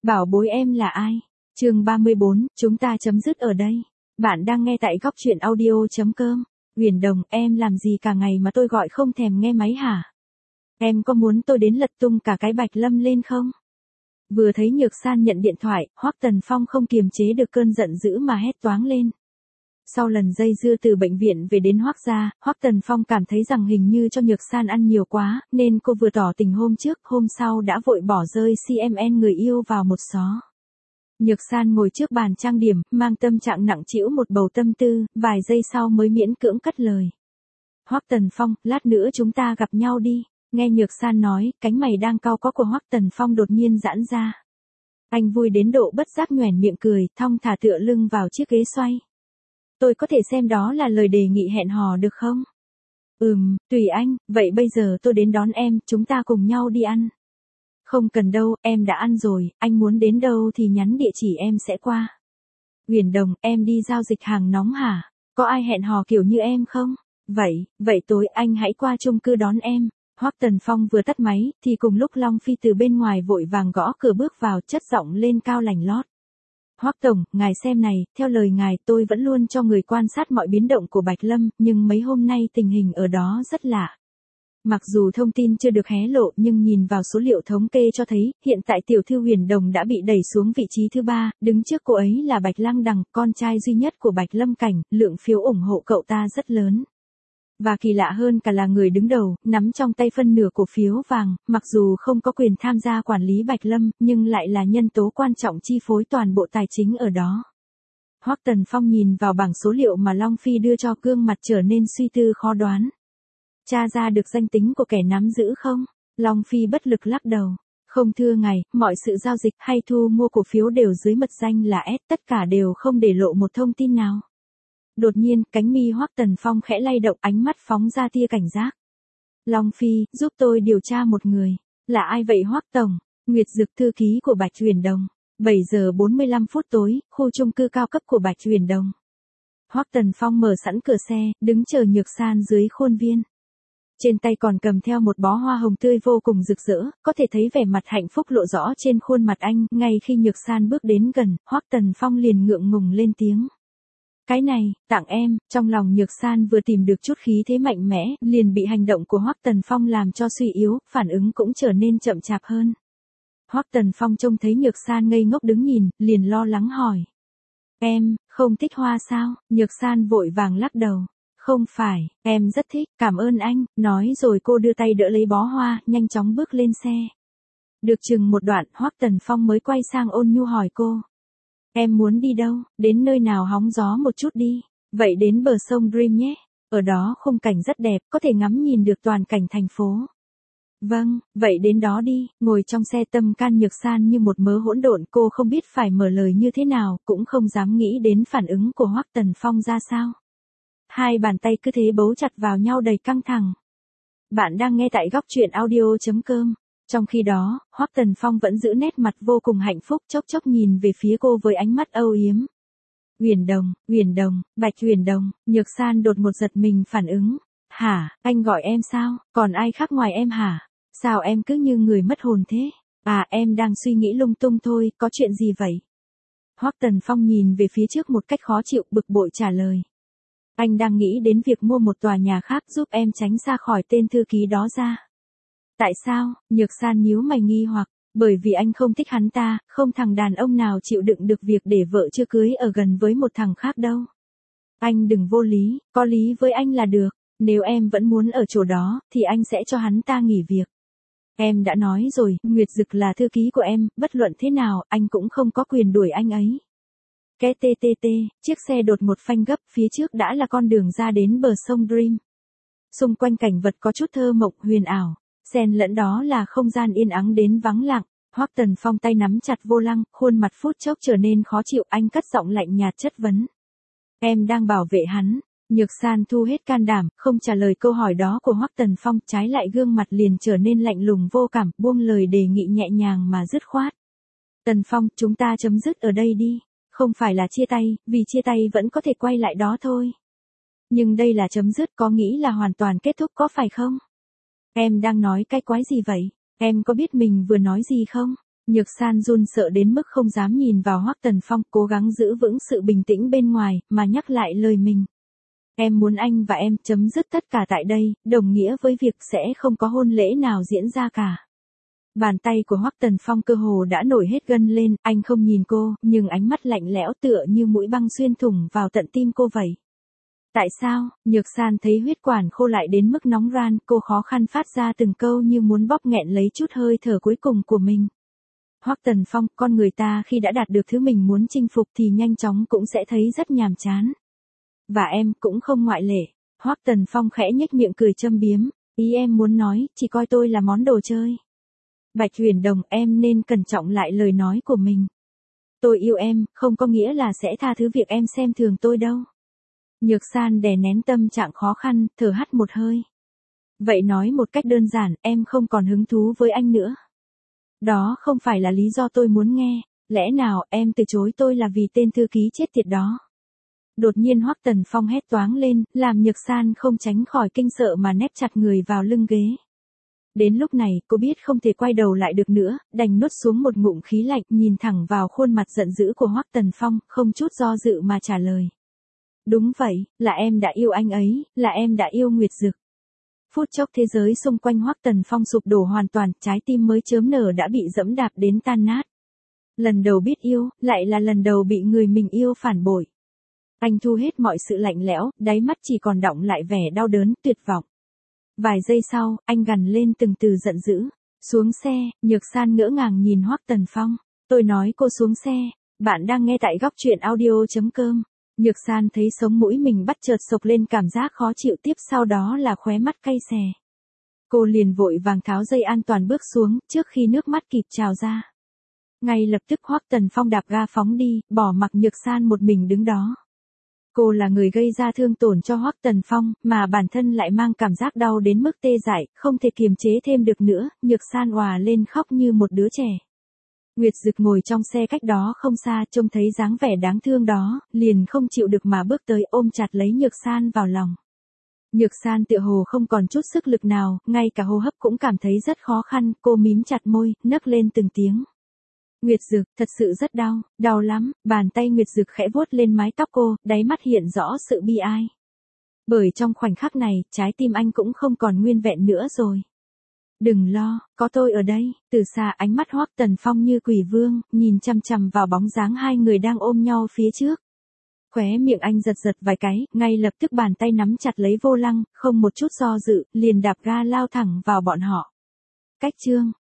Bảo bối em là ai? Chương 34, chúng ta chấm dứt ở đây. Bạn đang nghe tại goctruyện audio.com. Huyền Đồng, em làm gì cả ngày mà tôi gọi không thèm nghe máy hả? Em có muốn tôi đến lật tung cả cái Bạch Lâm lên không? Vừa thấy Nhược San nhận điện thoại, Hoắc Tần Phong không kiềm chế được cơn giận dữ mà hét toáng lên. Sau lần dây dưa từ bệnh viện về đến Hoắc gia, Hoắc Tần Phong cảm thấy rằng hình như cho Nhược San ăn nhiều quá, nên cô vừa tỏ tình hôm trước, hôm sau đã vội bỏ rơi CMN người yêu vào một xó. Nhược San ngồi trước bàn trang điểm, mang tâm trạng nặng trĩu một bầu tâm tư, vài giây sau mới miễn cưỡng cất lời. Hoắc Tần Phong, lát nữa chúng ta gặp nhau đi. Nghe Nhược San nói, cánh mày đang cau có của Hoắc Tần Phong đột nhiên giãn ra. Anh vui đến độ bất giác nhoẻn miệng cười, thong thả tựa lưng vào chiếc ghế xoay. Tôi có thể xem đó là lời đề nghị hẹn hò được không? Tùy anh, vậy bây giờ tôi đến đón em, chúng ta cùng nhau đi ăn. Không cần đâu, em đã ăn rồi, anh muốn đến đâu thì nhắn địa chỉ em sẽ qua. Huyền Đồng, em đi giao dịch hàng nóng hả? Có ai hẹn hò kiểu như em không? Vậy tối anh hãy qua chung cư đón em. Hoắc Tần Phong vừa tắt máy, thì cùng lúc Long Phi từ bên ngoài vội vàng gõ cửa bước vào, chất giọng lên cao lành lót. Hoắc Tổng, ngài xem này, theo lời ngài tôi vẫn luôn cho người quan sát mọi biến động của Bạch Lâm, nhưng mấy hôm nay tình hình ở đó rất lạ. Mặc dù thông tin chưa được hé lộ nhưng nhìn vào số liệu thống kê cho thấy, hiện tại tiểu thư Huyền Đồng đã bị đẩy xuống vị trí thứ 3, đứng trước cô ấy là Bạch Lang Đằng, con trai duy nhất của Bạch Lâm Cảnh, lượng phiếu ủng hộ cậu ta rất lớn. Và kỳ lạ hơn cả là người đứng đầu, nắm trong tay phân nửa cổ phiếu vàng, mặc dù không có quyền tham gia quản lý Bạch Lâm, nhưng lại là nhân tố quan trọng chi phối toàn bộ tài chính ở đó. Hoắc Tần Phong nhìn vào bảng số liệu mà Long Phi đưa cho, gương mặt trở nên suy tư khó đoán. Tra ra được danh tính của kẻ nắm giữ không? Long Phi bất lực lắc đầu. Không thưa ngài, mọi sự giao dịch hay thu mua cổ phiếu đều dưới mật danh là S, tất cả đều không để lộ một thông tin nào. Đột nhiên, cánh mi Hoắc Tần Phong khẽ lay động, ánh mắt phóng ra tia cảnh giác. Long Phi, giúp tôi điều tra một người. Là ai vậy Hoắc Tổng? Nguyệt Dực, thư ký của Bạch Huyền Đồng. 7 giờ 45 phút tối, khu chung cư cao cấp của Bạch Huyền Đồng. Hoắc Tần Phong mở sẵn cửa xe, đứng chờ Nhược San dưới khuôn viên. Trên tay còn cầm theo một bó hoa hồng tươi vô cùng rực rỡ, có thể thấy vẻ mặt hạnh phúc lộ rõ trên khuôn mặt anh. Ngay khi Nhược San bước đến gần, Hoắc Tần Phong liền ngượng ngùng lên tiếng. Cái này, tặng em. Trong lòng Nhược San vừa tìm được chút khí thế mạnh mẽ, liền bị hành động của Hoắc Tần Phong làm cho suy yếu, phản ứng cũng trở nên chậm chạp hơn. Hoắc Tần Phong trông thấy Nhược San ngây ngốc đứng nhìn, liền lo lắng hỏi. Em, không thích hoa sao? Nhược San vội vàng lắc đầu. Không phải, em rất thích, cảm ơn anh, nói rồi cô đưa tay đỡ lấy bó hoa, nhanh chóng bước lên xe. Được chừng một đoạn, Hoắc Tần Phong mới quay sang ôn nhu hỏi cô. Em muốn đi đâu, đến nơi nào hóng gió một chút đi, vậy đến bờ sông Dream nhé, ở đó khung cảnh rất đẹp, có thể ngắm nhìn được toàn cảnh thành phố. Vâng, vậy đến đó đi. Ngồi trong xe tâm can Nhược San như một mớ hỗn độn, cô không biết phải mở lời như thế nào, cũng không dám nghĩ đến phản ứng của Hoắc Tần Phong ra sao. Hai bàn tay cứ thế bấu chặt vào nhau đầy căng thẳng. Bạn đang nghe tại goctruyện audio.com. Trong khi đó, Hoắc Tần Phong vẫn giữ nét mặt vô cùng hạnh phúc, chốc chốc nhìn về phía cô với ánh mắt âu yếm. Huyền Đồng, Bạch Huyền Đồng. Nhược San đột một giật mình phản ứng. Hả, anh gọi em sao, còn ai khác ngoài em hả? Sao em cứ như người mất hồn thế? À, em đang suy nghĩ lung tung thôi, có chuyện gì vậy? Hoắc Tần Phong nhìn về phía trước một cách khó chịu, bực bội trả lời. Anh đang nghĩ đến việc mua một tòa nhà khác giúp em tránh xa khỏi tên thư ký đó ra. Tại sao? Nhược San nhíu mày nghi hoặc. Bởi vì anh không thích hắn ta, không thằng đàn ông nào chịu đựng được việc để vợ chưa cưới ở gần với một thằng khác đâu. Anh đừng vô lý, có lý với anh là được. Nếu em vẫn muốn ở chỗ đó, thì anh sẽ cho hắn ta nghỉ việc. Em đã nói rồi, Nguyệt Dực là thư ký của em, bất luận thế nào, anh cũng không có quyền đuổi anh ấy. Cái TTT, chiếc xe đột một phanh gấp, phía trước đã là con đường ra đến bờ sông Dream. Xung quanh cảnh vật có chút thơ mộng huyền ảo, xen lẫn đó là không gian yên ắng đến vắng lặng. Hoắc Tần Phong tay nắm chặt vô lăng, khuôn mặt phút chốc trở nên khó chịu, anh cất giọng lạnh nhạt chất vấn. Em đang bảo vệ hắn. Nhược San thu hết can đảm, không trả lời câu hỏi đó của Hoắc Tần Phong, trái lại gương mặt liền trở nên lạnh lùng vô cảm, buông lời đề nghị nhẹ nhàng mà dứt khoát. Tần Phong, chúng ta chấm dứt ở đây đi. Không phải là chia tay, vì chia tay vẫn có thể quay lại đó thôi. Nhưng đây là chấm dứt, có nghĩ là hoàn toàn kết thúc có phải không? Em đang nói cái quái gì vậy? Em có biết mình vừa nói gì không? Nhược San run sợ đến mức không dám nhìn vào Hoắc Tần Phong, cố gắng giữ vững sự bình tĩnh bên ngoài, mà nhắc lại lời mình. Em muốn anh và em chấm dứt tất cả tại đây, đồng nghĩa với việc sẽ không có hôn lễ nào diễn ra cả. Bàn tay của Hoắc Tần Phong cơ hồ đã nổi hết gân lên, anh không nhìn cô, nhưng ánh mắt lạnh lẽo tựa như mũi băng xuyên thủng vào tận tim cô vậy. Tại sao? Nhược San thấy huyết quản khô lại đến mức nóng ran, cô khó khăn phát ra từng câu như muốn bóp nghẹn lấy chút hơi thở cuối cùng của mình. Hoắc Tần Phong, con người ta khi đã đạt được thứ mình muốn chinh phục thì nhanh chóng cũng sẽ thấy rất nhàm chán. Và em cũng không ngoại lệ. Hoắc Tần Phong khẽ nhếch miệng cười châm biếm, ý em muốn nói, chỉ coi tôi là món đồ chơi. Bạch Huyền Đồng, em nên cẩn trọng lại lời nói của mình. Tôi yêu em, không có nghĩa là sẽ tha thứ việc em xem thường tôi đâu. Nhược San đè nén tâm trạng khó khăn, thở hắt một hơi. Vậy nói một cách đơn giản, em không còn hứng thú với anh nữa. Đó không phải là lý do tôi muốn nghe, lẽ nào em từ chối tôi là vì tên thư ký chết tiệt đó. Đột nhiên Hoắc Tần Phong hét toáng lên, làm Nhược San không tránh khỏi kinh sợ mà nép chặt người vào lưng ghế. Đến lúc này, cô biết không thể quay đầu lại được nữa, đành nuốt xuống một ngụm khí lạnh, nhìn thẳng vào khuôn mặt giận dữ của Hoắc Tần Phong, không chút do dự mà trả lời. Đúng vậy, là em đã yêu anh ấy, là em đã yêu Nguyệt Dực. Phút chốc thế giới xung quanh Hoắc Tần Phong sụp đổ hoàn toàn, trái tim mới chớm nở đã bị dẫm đạp đến tan nát. Lần đầu biết yêu, lại là lần đầu bị người mình yêu phản bội. Anh thu hết mọi sự lạnh lẽo, đáy mắt chỉ còn đọng lại vẻ đau đớn, tuyệt vọng. Vài giây sau, anh gằn lên từng từ giận dữ. Xuống xe, Nhược San ngỡ ngàng nhìn Hoắc Tần Phong. Tôi nói cô xuống xe, bạn đang nghe tại góc truyện audio.com. Nhược San thấy sống mũi mình bắt chợt sộc lên cảm giác khó chịu, tiếp sau đó là khóe mắt cay xè. Cô liền vội vàng tháo dây an toàn bước xuống, trước khi nước mắt kịp trào ra. Ngay lập tức Hoắc Tần Phong đạp ga phóng đi, bỏ mặc Nhược San một mình đứng đó. Cô là người gây ra thương tổn cho Hoắc Tần Phong, mà bản thân lại mang cảm giác đau đến mức tê dại, không thể kiềm chế thêm được nữa, Nhược San òa lên khóc như một đứa trẻ. Nguyệt Dực ngồi trong xe cách đó không xa, trông thấy dáng vẻ đáng thương đó, liền không chịu được mà bước tới ôm chặt lấy Nhược San vào lòng. Nhược San tựa hồ không còn chút sức lực nào, ngay cả hô hấp cũng cảm thấy rất khó khăn, cô mím chặt môi, nấc lên từng tiếng. Nguyệt Dực, thật sự rất đau, đau lắm, bàn tay Nguyệt Dực khẽ vuốt lên mái tóc cô, đáy mắt hiện rõ sự bi ai. Bởi trong khoảnh khắc này, trái tim anh cũng không còn nguyên vẹn nữa rồi. Đừng lo, có tôi ở đây. Từ xa ánh mắt Hoắc Tần Phong như quỷ vương, nhìn chằm chằm vào bóng dáng hai người đang ôm nhau phía trước. Khóe miệng anh giật giật vài cái, ngay lập tức bàn tay nắm chặt lấy vô lăng, không một chút do dự, liền đạp ga lao thẳng vào bọn họ. Cách chương